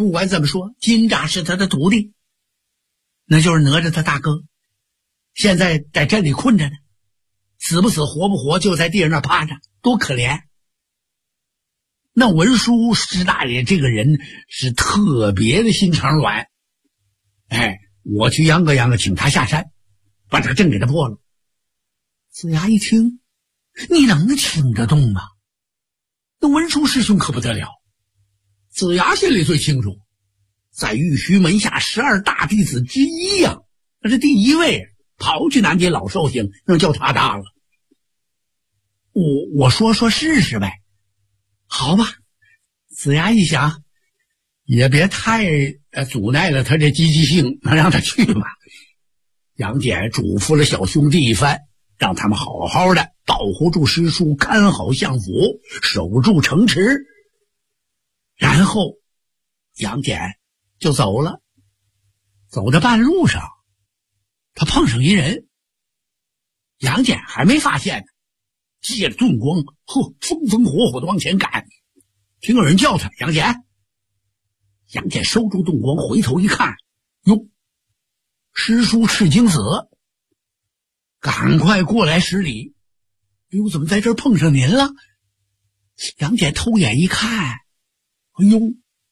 不管怎么说，金吒是他的徒弟，那就是哪吒他大哥，现在在这里困着呢，死不死活不活就在地上那趴着，多可怜。那文殊师大爷这个人是特别的心肠软，我去央个请他下山，把这个阵给他破了。子牙一听，你能请得动吗？那文殊师兄可不得了。子牙心里最清楚，在玉虚门下12大弟子之一呀，那是第一位，刨去南天老寿星，那叫他大了。我说试试呗。好吧。子牙一想，也别太阻碍了他这积极性，让他去吧。杨戬嘱咐了小兄弟一番，让他们好好的保护住师叔，看好相府，守住城池。然后杨戬就走了。走到半路上，他碰上一人，杨戬还没发现呢，借着遁光，风风火火的往前赶。听有人叫他，杨戬。杨戬收住遁光，回头一看，哟，师叔赤精子，赶快过来施礼。哟，怎么在这儿碰上您了？杨戬偷眼一看，哎呦，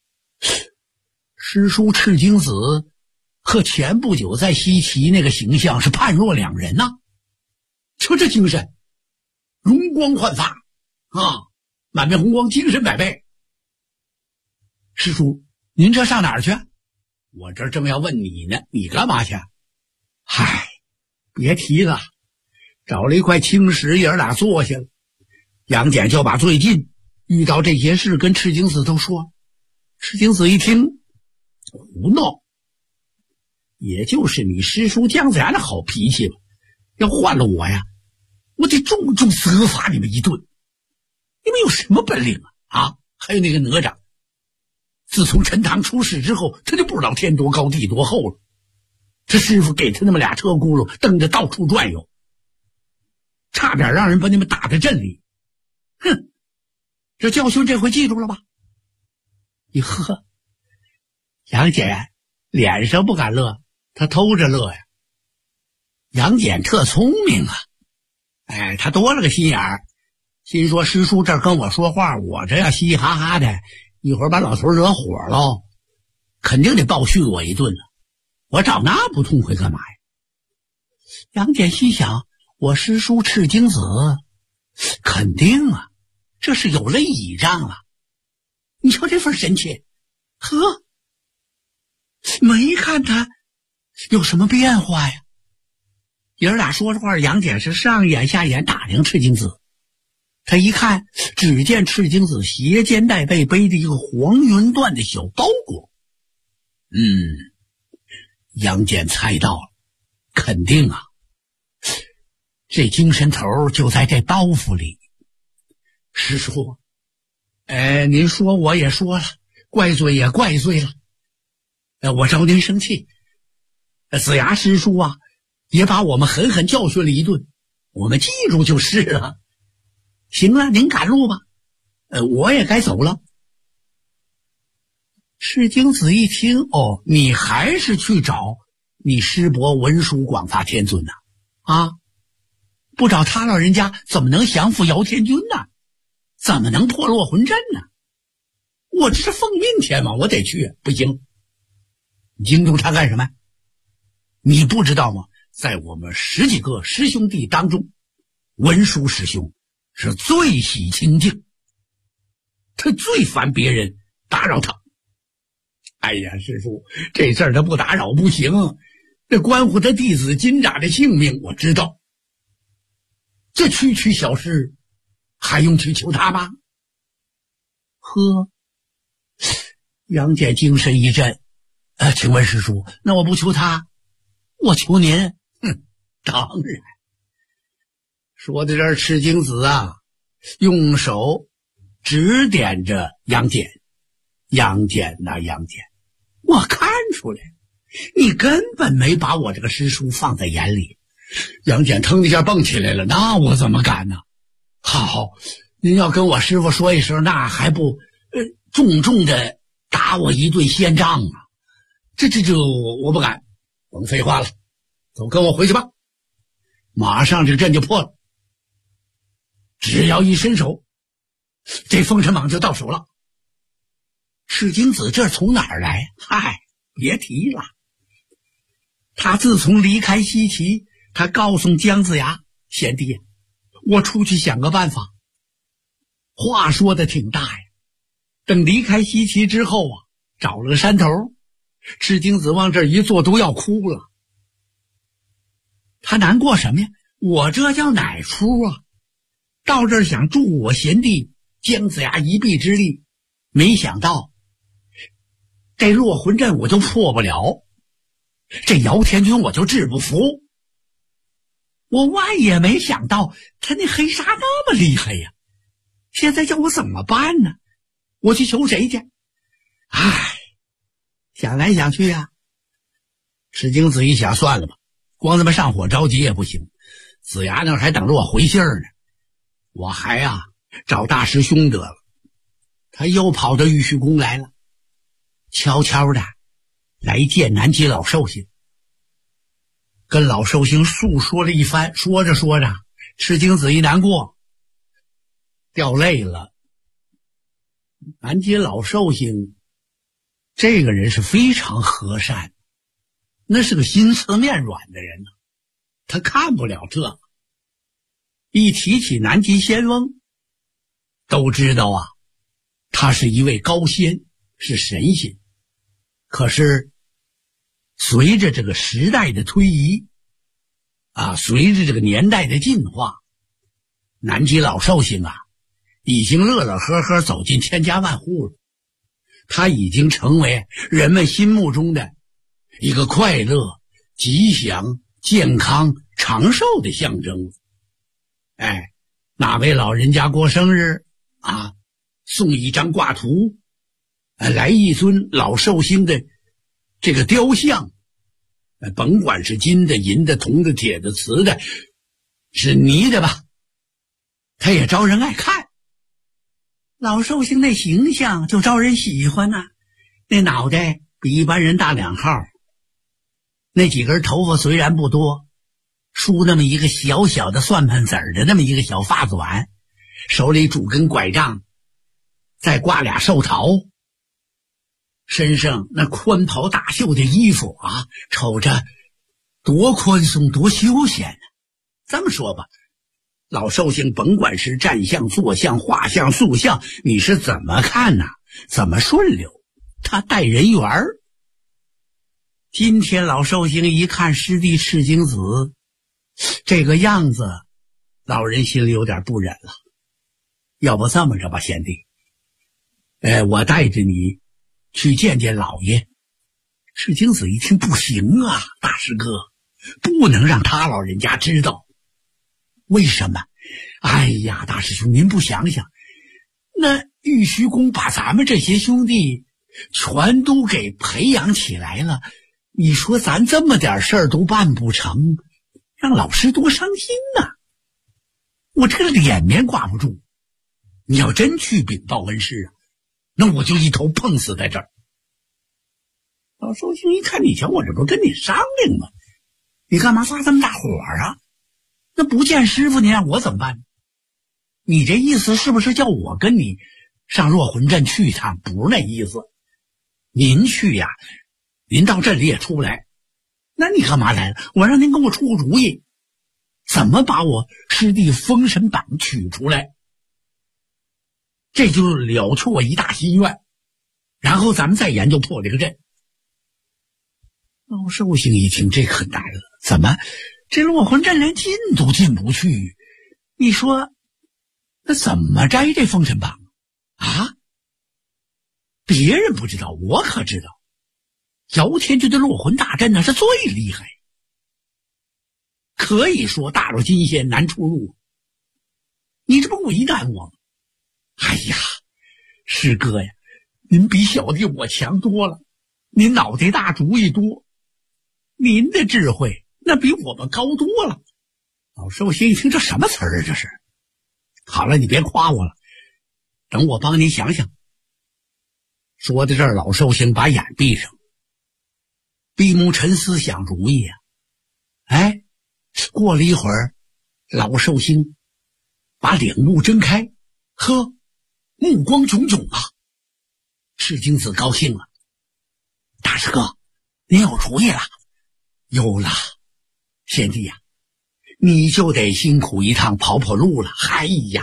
师叔赤精子和前不久在西岐那个形象是判若两人呐。瞧这精神，容光焕发啊，满面红光，精神百倍。师叔，您这上哪儿去？我这正要问你呢，你干嘛去？嗨，别提了，找了一块青石，爷儿俩坐下了。杨戬就把最近遇到这些事跟赤精子都说。赤精子一听，胡闹，也就是你师叔姜子牙的好脾气吧。要换了我呀，我得重重责罚你们一顿。你们有什么本领啊？还有那个哪吒，自从陈塘出事之后，他就不知道天多高地多厚了。这师傅给他那么俩车轱辘，蹬着到处转悠，差点让人把你们打在阵里。哼，这教训这回记住了吧？一喝，杨戬脸上不敢乐，他偷着乐呀。杨戬特聪明啊，他多了个心眼儿，心说师叔这儿跟我说话，我这要嘻嘻哈哈的，一会儿把老头惹火了，肯定得暴训我一顿了。我找那不痛快干嘛呀？杨戬心想，我师叔赤精子肯定啊，这是有了倚仗了。你瞧这份神气，呵，没看他有什么变化呀。爷儿俩说着话，杨戬是上眼下眼打量赤精子。他一看，只见赤精子斜肩带背背着一个黄云缎的小包裹。杨戬猜到了，肯定啊，这精神头就在这包袱里。师叔，您说我也说了，怪罪也怪罪了，我招您生气。子牙师叔啊，也把我们狠狠教训了一顿，我们记住就是了。行了，您赶路吧，我也该走了。赤精子一听，你还是去找你师伯文殊广发天尊呐？不找他老人家怎么能降服姚天军呢？怎么能破落魂阵呢？我这是奉命前往，我得去，不行。你惊动他干什么？你不知道吗？在我们10几个师兄弟当中，文殊师兄是最喜清静，他最烦别人打扰他。哎呀，师叔，这事儿他不打扰不行，这关乎他弟子金吒的性命，我知道。这区区小事，还用去求他吗？呵，杨戬精神一振，请问师叔，那我不求他，我求您？当然。说到这儿，赤精子啊，用手指点着杨戬。杨戬呐，杨戬，我看出来，你根本没把我这个师叔放在眼里。杨戬腾一下蹦起来了，那我怎么敢呢？好，您要跟我师父说一声，那还不重重的打我一顿先仗啊！这我不敢，甭废话了，走，跟我回去吧。马上这阵就破了，只要一伸手，这封神榜就到手了。赤精子这从哪儿来？嗨，别提了。他自从离开西岐，他告诉姜子牙：“贤弟，我出去想个办法。”话说的挺大呀。等离开西岐之后啊，找了个山头，赤精子往这儿一坐都要哭了。他难过什么呀？我这叫哪出啊？到这儿想助我贤弟姜子牙一臂之力，没想到这落魂阵我就破不了，这姚天军我就治不服。我万也没想到他那黑纱那么厉害呀！现在叫我怎么办呢？我去求谁去？唉，想来想去啊，赤精子一想，算了吧，光他妈上火着急也不行。子牙那还等着我回信儿呢，我还找大师兄得了。他又跑到玉虚宫来了，悄悄的来见南极老寿星，跟老寿星诉说了一番。说着说着，赤精子一难过，掉泪了。南极老寿星这个人是非常和善，那是个心慈面软的人呢，他看不了这。一提起南极仙翁，都知道他是一位高仙，是神仙。可是随着这个时代的推移随着这个年代的进化，南极老寿星已经乐乐呵呵走进千家万户了。他已经成为人们心目中的一个快乐、吉祥、健康、长寿的象征。哪位老人家过生日送一张挂图，来一尊老寿星的这个雕像，甭管是金的、银的、铜的、铁的、瓷的，是泥的吧，他也招人爱看。老寿星那形象就招人喜欢那脑袋比一般人大2号，那几根头发虽然不多，梳那么一个小小的蒜盘子儿的那么一个小发短，手里拄根拐杖，再挂俩寿桃，身上那宽袍大袖的衣服瞅着多宽松多休闲这么说吧，老寿星甭管是站相、坐相、画像、塑像，你是怎么看怎么顺溜，他带人缘儿。今天老寿星一看师弟赤精子这个样子，老人心里有点不忍了。要不这么着吧，贤弟，我带着你去见见老爷。赤精子一听，不行大师哥，不能让他老人家知道。为什么？哎呀，大师兄，您不想想，那玉虚宫把咱们这些兄弟全都给培养起来了，你说咱这么点事儿都办不成，让老师多伤心我这个脸面挂不住。你要真去禀报恩师那我就一头碰死在这儿。老寿星一看，你瞧我这不跟你商量吗？你干嘛发这么大火那不见师傅你让我怎么办？你这意思是不是叫我跟你上落魂阵去一趟？不是那意思。您去您到这里也出不来，那你干嘛来了？我让您给我出个主意，怎么把我师弟封神榜取出来，这就了却我一大心愿，然后咱们再研究破这个阵。老寿星一听，这可难了，怎么这落魂阵连进都进不去？你说那怎么摘这封神榜别人不知道，我可知道，姚天军的落魂大阵是最厉害，可以说大陆金仙难出入。你这不为难我吗？哎呀，师哥呀，您比小弟我强多了，您脑袋大主意多，您的智慧那比我们高多了。老寿星一听，这什么词儿这是？好了，你别夸我了，等我帮你想想。 说到这儿，老寿星把眼闭上，闭目沉思想主意啊。哎，过了一会儿，老寿星把两目睁开，呵，目光炯炯啊。赤精子高兴了，大师哥，您有主意了？有了，贤弟呀，你就得辛苦一趟跑跑路了。哎呀，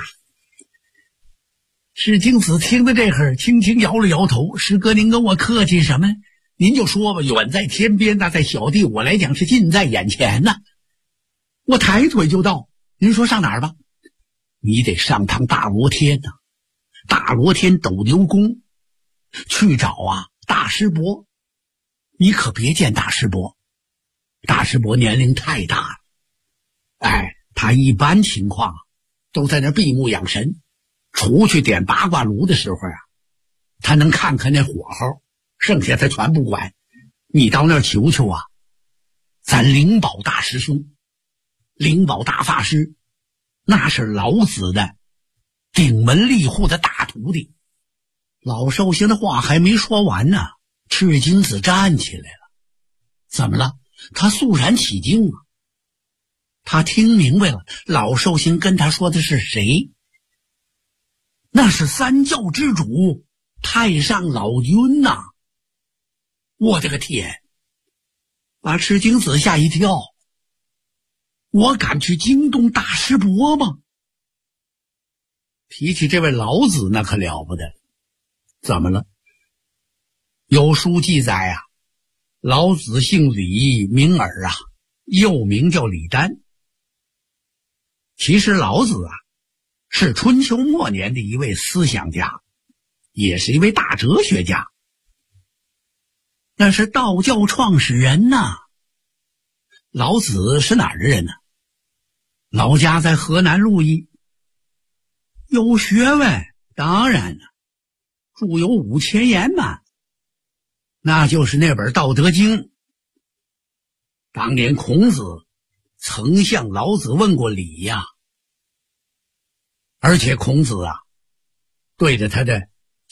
赤精子听到这会儿，轻轻摇了摇头，师哥您跟我客气什么？您就说吧，远在天边，那在小弟我来讲是近在眼前呐。我抬腿就到，您说上哪儿吧？你得上趟大罗天呐，大罗天斗牛宫去找啊大师伯。你可别见大师伯，大师伯年龄太大了，哎，他一般情况都在那闭目养神，出去点八卦炉的时候啊，他能看看那火候，剩下他全不管。你到那儿求求啊，咱灵宝大师兄，灵宝大法师，那是老子的顶门立户的大徒弟。老寿星的话还没说完呢，赤精子站起来了。怎么了？他肃然起敬啊。他听明白了，老寿星跟他说的是谁？那是三教之主太上老君呐。我的个天，把赤精子吓一跳。我敢去惊动大师伯吗？提起这位老子那可了不得。怎么了？有书记载啊，老子姓李，名耳啊，又名叫李丹。其实老子啊，是春秋末年的一位思想家，也是一位大哲学家。那是道教创始人呐。老子是哪儿的人呢？老家在河南鹿邑。有学问，当然了，著有5000言嘛，那就是那本《道德经》。当年孔子曾向老子问过礼呀，而且孔子啊，对着他的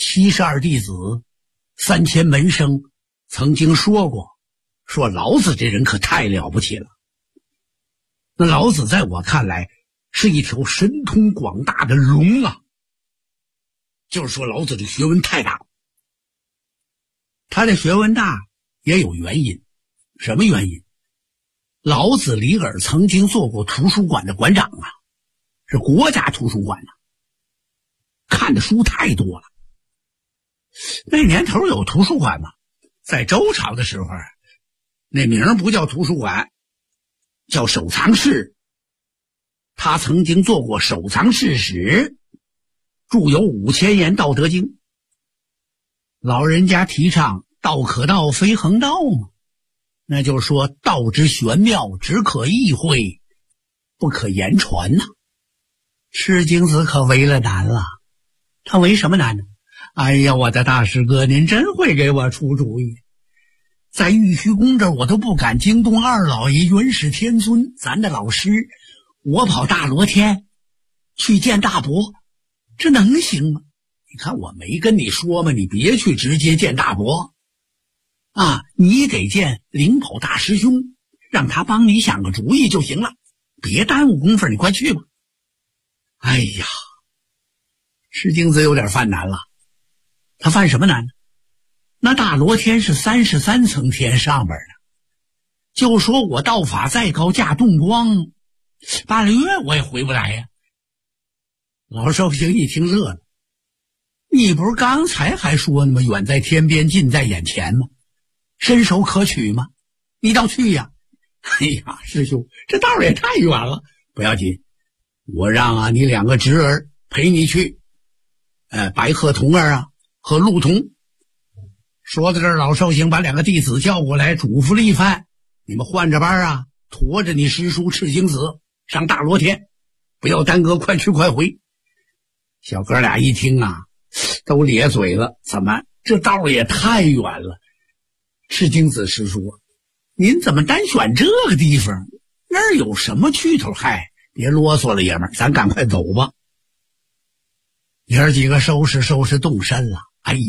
72弟子、3000门生曾经说过，说老子这人可太了不起了。那老子在我看来是一条神通广大的龙啊，就是说老子的学问太大。他的学问大也有原因。什么原因？老子李耳曾经做过图书馆的馆长啊，是国家图书馆啊，看的书太多了。那年头有图书馆吗？在周朝的时候，那名不叫图书馆，叫收藏室。他曾经做过收藏室使，著有5000言《道德经》。老人家提倡道可道非恒道嘛，那就是说道之玄妙，只可意会，不可言传呐。赤精子可为了难了。他为什么难呢？哎呀，我的大师哥，您真会给我出主意。在玉虚宫这儿，我都不敢惊动二老爷元始天尊，咱的老师，我跑大罗天去见大伯，这能行吗？你看我没跟你说吗？你别去直接见大伯啊，你得见灵宝大师兄，让他帮你想个主意就行了，别耽误功夫，你快去吧。哎呀，赤精子有点犯难了。他犯什么难呢？那大罗天是33层天上边的，就说我道法再高架动光，半个月我也回不来呀。老寿星一听乐了，你不是刚才还说呢吗？远在天边，近在眼前吗？伸手可取吗？你倒去呀！哎呀，师兄，这道也太远了。不要紧，我让你2个侄儿陪你去，白鹤童儿啊和陆童。说到这儿，老寿星把2个弟子叫过来，嘱咐了一番：你们换着班啊，驮着你师叔赤精子上大罗天，不要耽搁，快去快回。小哥俩一听啊，都咧嘴了，怎么这道也太远了？赤精子师叔，您怎么单选这个地方？那儿有什么去头？嗨，别啰嗦了，爷们儿，咱赶快走吧。爷儿几个收拾收拾动身了。哎呦，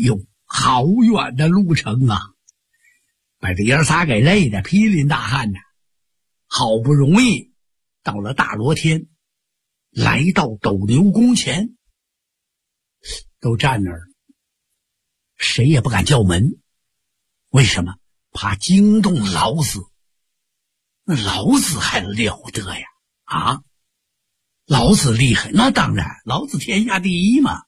好远的路程啊，把这爷仨给累的披淋大汗的。好不容易到了大罗天，来到斗牛宫前，都站那儿了，谁也不敢叫门。为什么？怕惊动老子。那老子还了得呀？啊，老子厉害，那当然，老子天下第一嘛。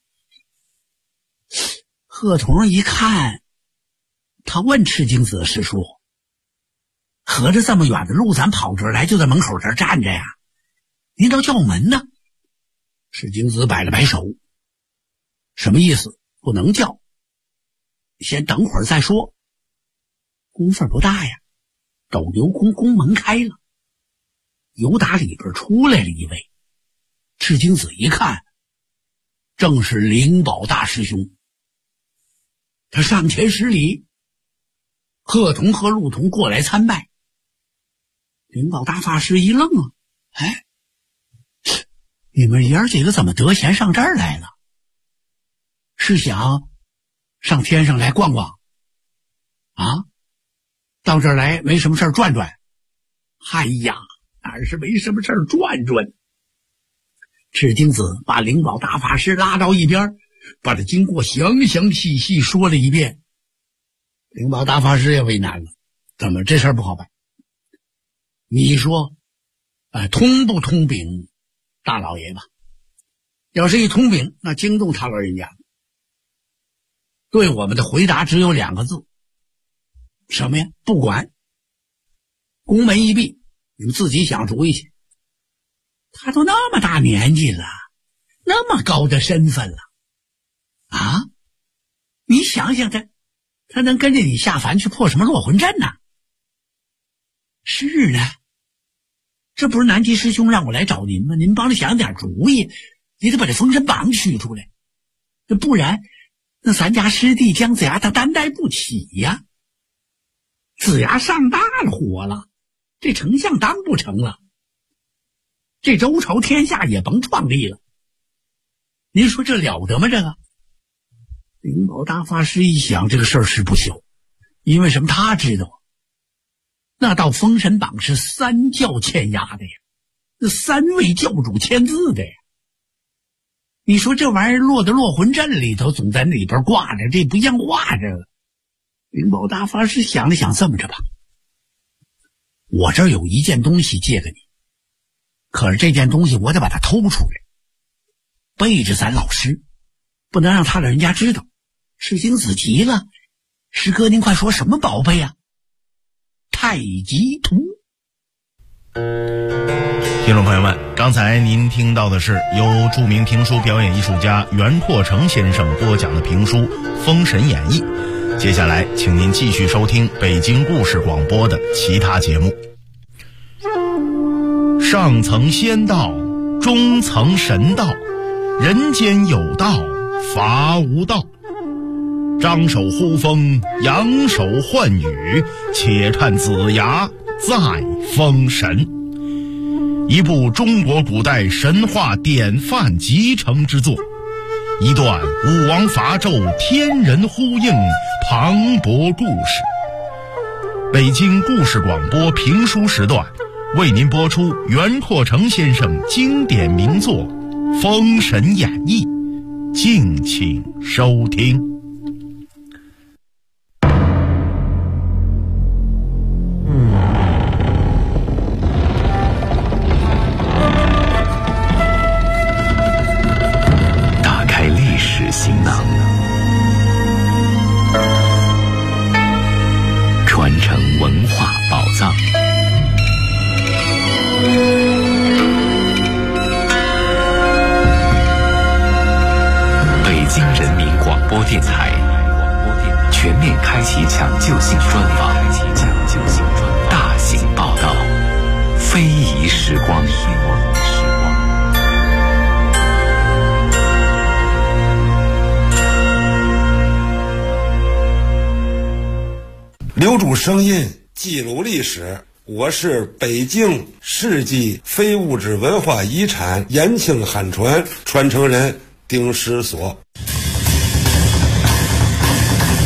贺童一看，他问赤精子师叔，合着这么远的路咱跑这儿来，就在门口这儿站着呀，您都叫门呢？赤精子摆了摆手，什么意思？不能叫，先等会儿再说。功夫不大呀，斗牛宫宫门开了，由打里边出来了一位。赤精子一看，正是灵宝大师兄。他上前施礼，贺童和陆童过来参拜。灵宝大法师一愣啊，哎，你们爷儿几个怎么得闲上这儿来了？是想上天上来逛逛啊？到这儿来没什么事儿转转？哎呀，哪是没什么事儿转转？赤精子把灵宝大法师拉到一边，把这经过详详细细说了一遍。灵宝大法师也为难了，怎么这事儿不好办？你说通不通禀大老爷吧？要是一通禀，那惊动他老人家。对我们的回答只有2个字，什么呀？不管。宫门一闭，你们自己想主意去。他都那么大年纪了，那么高的身份了啊！你想想他能跟着你下凡去破什么落魂阵呢？是呢，这不是南极师兄让我来找您吗？您帮着想点主意，你得把这封神榜取出来，不然那咱家师弟姜子牙他担待不起呀。子牙上大了火了，这丞相当不成了，这周朝天下也甭创立了。您说这了得吗？这个灵宝大法师一想，这个事儿是不小，因为什么？他知道那道封神榜是3教签押的呀，那3位教主签字的呀。你说这玩意儿落到落魂阵里头，总在里边挂着，这不像话。这个灵宝大法师想了想，这么着吧，我这儿有一件东西借给你，可是这件东西我得把它偷出来，背着咱老师，不能让他老人家知道。赤精子急了，师哥您快说什么宝贝啊？太极图。 听众朋友们，刚才您听到的是由著名评书表演艺术家袁拓成先生播讲的评书《封神演义》。接下来请您继续收听北京故事广播的其他节目。上层仙道，中层神道，人间有道，伐无道。张手呼风，扬手唤雨，且看子牙再封神。一部中国古代神话典范集成之作，一段武王伐纣天人呼应磅礴故事。北京故事广播评书时段为您播出袁拓成先生经典名作《封神演义》，敬请收听。 打开历史行囊，传承文化宝藏。北京人民广播电台全面开启抢救性专访，大型报道，非遗时光。 留住声音，记录历史。我是北京世纪非物质文化遗产延庆汉传传承人丁石所。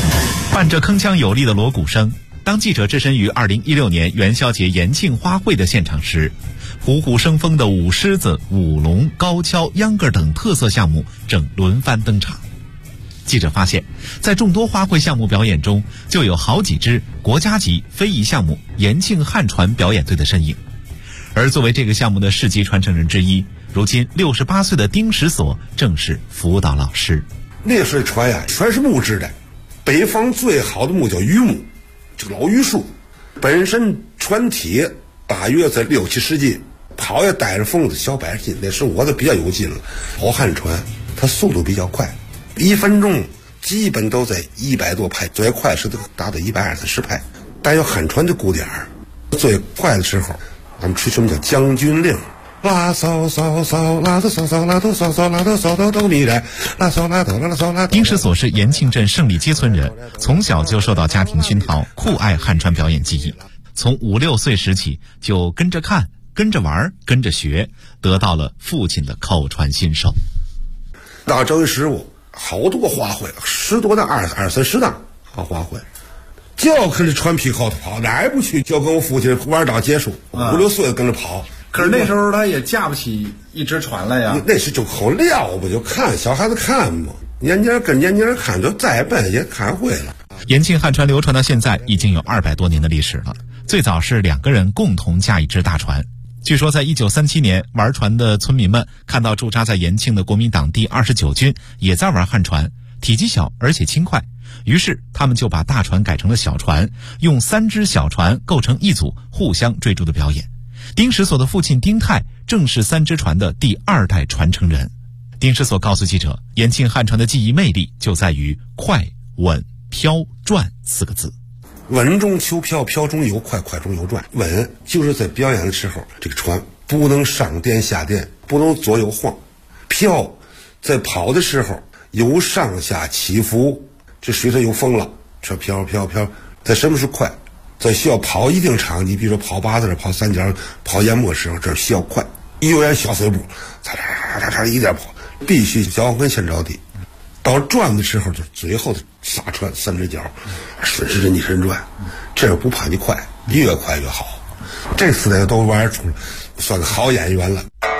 伴着铿锵有力的锣鼓声，当记者置身于2016年元宵节延庆花卉的现场时，虎虎生风的舞狮子、舞龙、高跷、秧歌等特色项目正轮番登场。记者发现，在众多花卉项目表演中，就有好几支国家级非遗项目延庆汉传表演队的身影。而作为这个项目的世级传承人之一，如今68岁的丁石锁正是辅导老师。 那时候船呀，全是木质的，北方最好的木叫榆木，这个老榆树，本身船体大约在6、70斤，跑也带着风子小100斤，那时候我都比较有劲了。跑汉船，它速度比较快，1分钟基本都在100多拍，最快是达到120、130拍。但有汉船的鼓点儿，最快的时候，咱们吹什么叫将军令。拉骚骚骚，拉哆骚骚，拉哆骚骚，拉哆骚哆哆咪来，拉骚拉哆拉骚拉。 丁石锁是延庆镇胜利街村人，从小就受到家庭熏陶，酷爱汉传表演技艺。从5、6岁时起，就跟着看、跟着玩、跟着学，得到了父亲的口传心授。 到正师傅，好多花卉，10多档、20、30档好花卉。就跟着船皮后头跑，哪也不去，就跟我父亲玩到结束，5、6岁跟着跑。 可是那时候他也架不起一只船来呀。 那是就口撂不就看小孩子看嘛，年轻人跟年轻人看，就再笨也看会了。 延庆汉船流传到现在已经有200多年的历史了。最早是2个人共同驾一只大船。据说在1937年，玩船的村民们看到驻扎在延庆的国民党第29军也在玩汉船，体积小而且轻快，于是他们就把大船改成了小船，用3只小船构成一组，互相追逐的表演。丁石锁的父亲丁泰正是3只船的第2代传承人。丁石锁告诉记者，延庆汉船的技艺魅力就在于快、稳、飘、转4个字。 稳中求飘，飘中有快，快中有转。稳就是在表演的时候，这个船不能上颠下颠，不能左右晃。飘在跑的时候有上下起伏，这水上有风了，这飘飘飘。在什么是快？在需要跑一定场地，比如说跑八字、跑三角、跑研磨时候，这需要快，有点小碎步，嚓嚓嚓嚓一点跑，必须脚跟先着地。到转的时候，就最后的撒船3只脚，顺时针逆时针转，这样不怕你快，越快越好。这4代都玩出了，算个好演员了。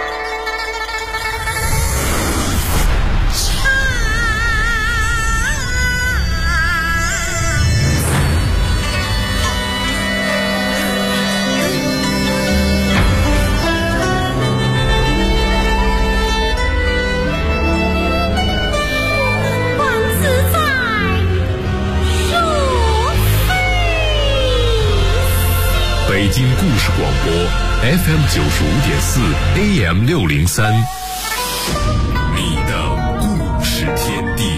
北京故事广播 FM 95.4 AM 603，你的故事天地。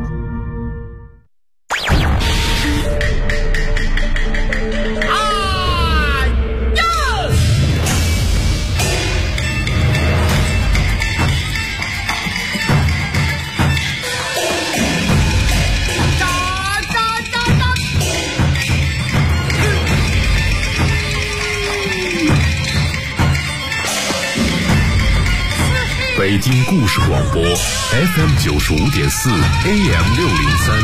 北京故事广播 FM 95.4 AM 603，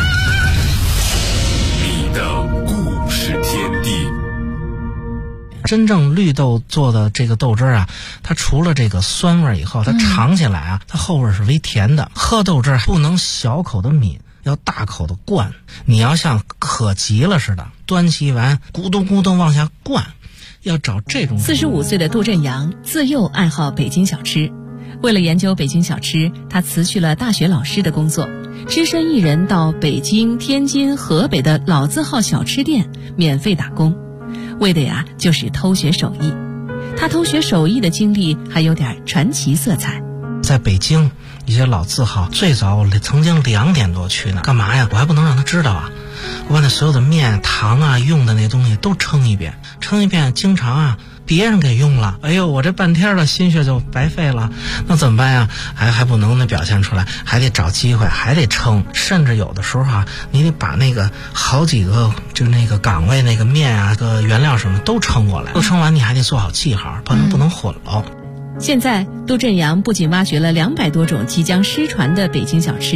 你的故事天地。 真正绿豆做的这个豆汁啊，它除了这个酸味以后，它尝起来啊，它后味是微甜的。喝豆汁不能小口的抿，要大口的灌。你要像渴急了似的，端起碗咕咚咕咚往下灌，要找这种。 45岁的杜振阳自幼爱好北京小吃。为了研究北京小吃，他辞去了大学老师的工作，只身一人到北京、天津、河北的老字号小吃店免费打工，为的呀就是偷学手艺。他偷学手艺的经历还有点传奇色彩。 在北京一些老字号，最早我曾经2点多去呢，干嘛呀？我还不能让他知道啊！我把那所有的面、糖啊、用的那东西都称一遍，经常啊别人给用了，哎呦，我这半天的心血就白费了，那怎么办呀？还不能那表现出来，还得找机会，还得称，甚至有的时候啊，你得把那个好几个就那个岗位那个面啊、个原料什么都称过来，都称完你还得做好记号，不能混了。 现在杜振阳不仅挖掘了200多种即将失传的北京小吃，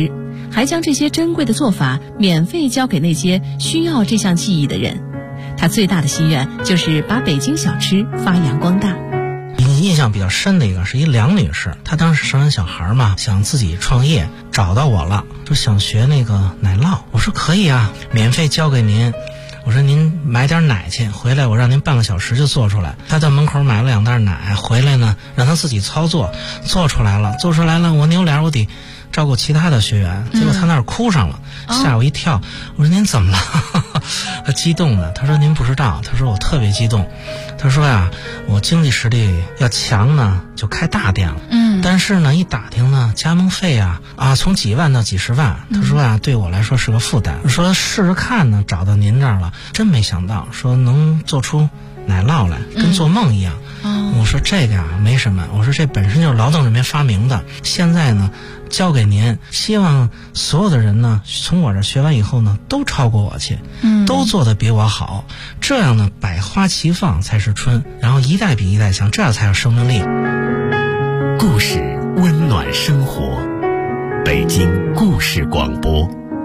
还将这些珍贵的做法免费教给那些需要这项技艺的人。他最大的心愿就是把北京小吃发扬光大。 印象比较深的一个是一梁女士，她当时生完小孩嘛，想自己创业，找到我了，说想学那个奶酪。我说可以啊，免费教给您。我说您买点奶去，回来我让您半个小时就做出来。他在门口买了2袋奶，回来呢让他自己操作，做出来了，我扭脸我得照顾其他的学员，结果他那儿哭上了，吓我一跳。我说您怎么了？他激动的，他说您不知道，他说我特别激动。他说呀，我经济实力要强呢，就开大店了。但是呢，一打听呢，加盟费啊从几万到几十万。他说啊，对我来说是个负担。说试试看呢，找到您这儿了，真没想到，说能做出奶酪来，跟做梦一样。我说这个没什么，我说这本身就是劳动人民发明的，现在呢交给您，希望所有的人呢从我这学完以后呢都超过我去，都做得比我好，这样呢百花齐放才是春，然后一代比一代强，这样才有生命力。 故事温暖生活，北京故事广播。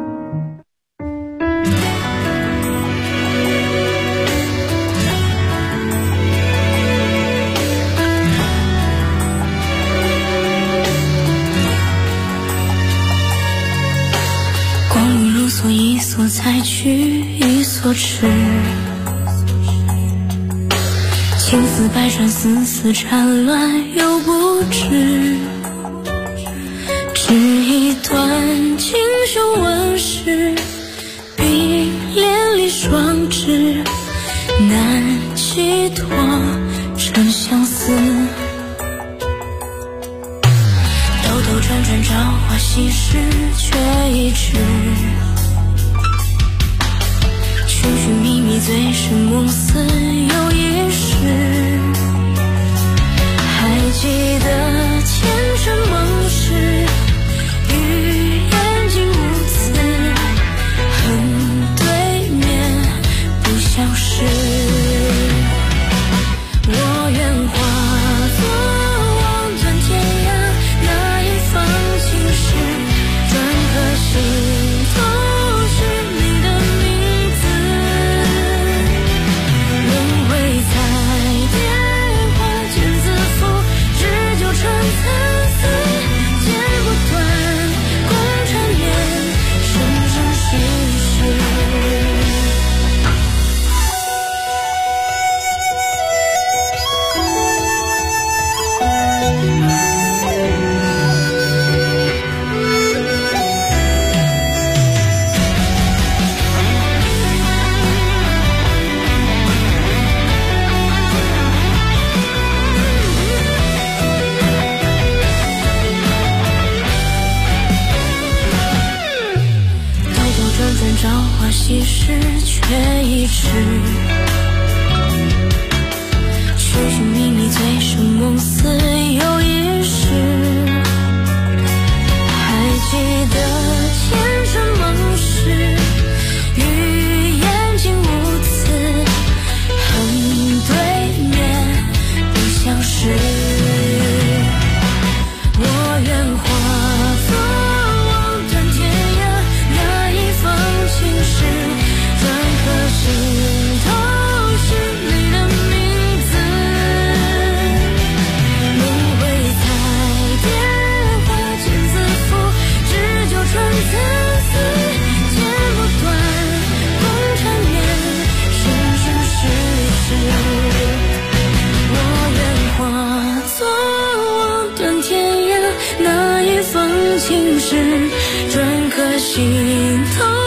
一所采取一所吃，情丝百转，丝丝缠乱又不知，只一段锦绣纹饰，并连理双枝，难寄托成相思。兜兜转转，朝花夕拾，却一直寻寻觅觅，醉生梦死又一世，还记得前尘梦事，与眼睛无词，恨对面不相识。我愿化作望断天涯那一方青石，转颗心头是你的名字，轮回在电话间自负，只纠缠参差，剪不断共缠绵，生生世世。朝花夕拾，却一直寻寻觅觅，醉生梦死又一世，还记得前尘梦事，与眼睛无词，恨对面不相识。我愿化作望断天涯那一方青石，转颗心头是你的名字，轮回在电话间自负，只纠缠参差，剪不断共缠绵，生生世世。我愿化作望断天涯那一方青石，转颗心头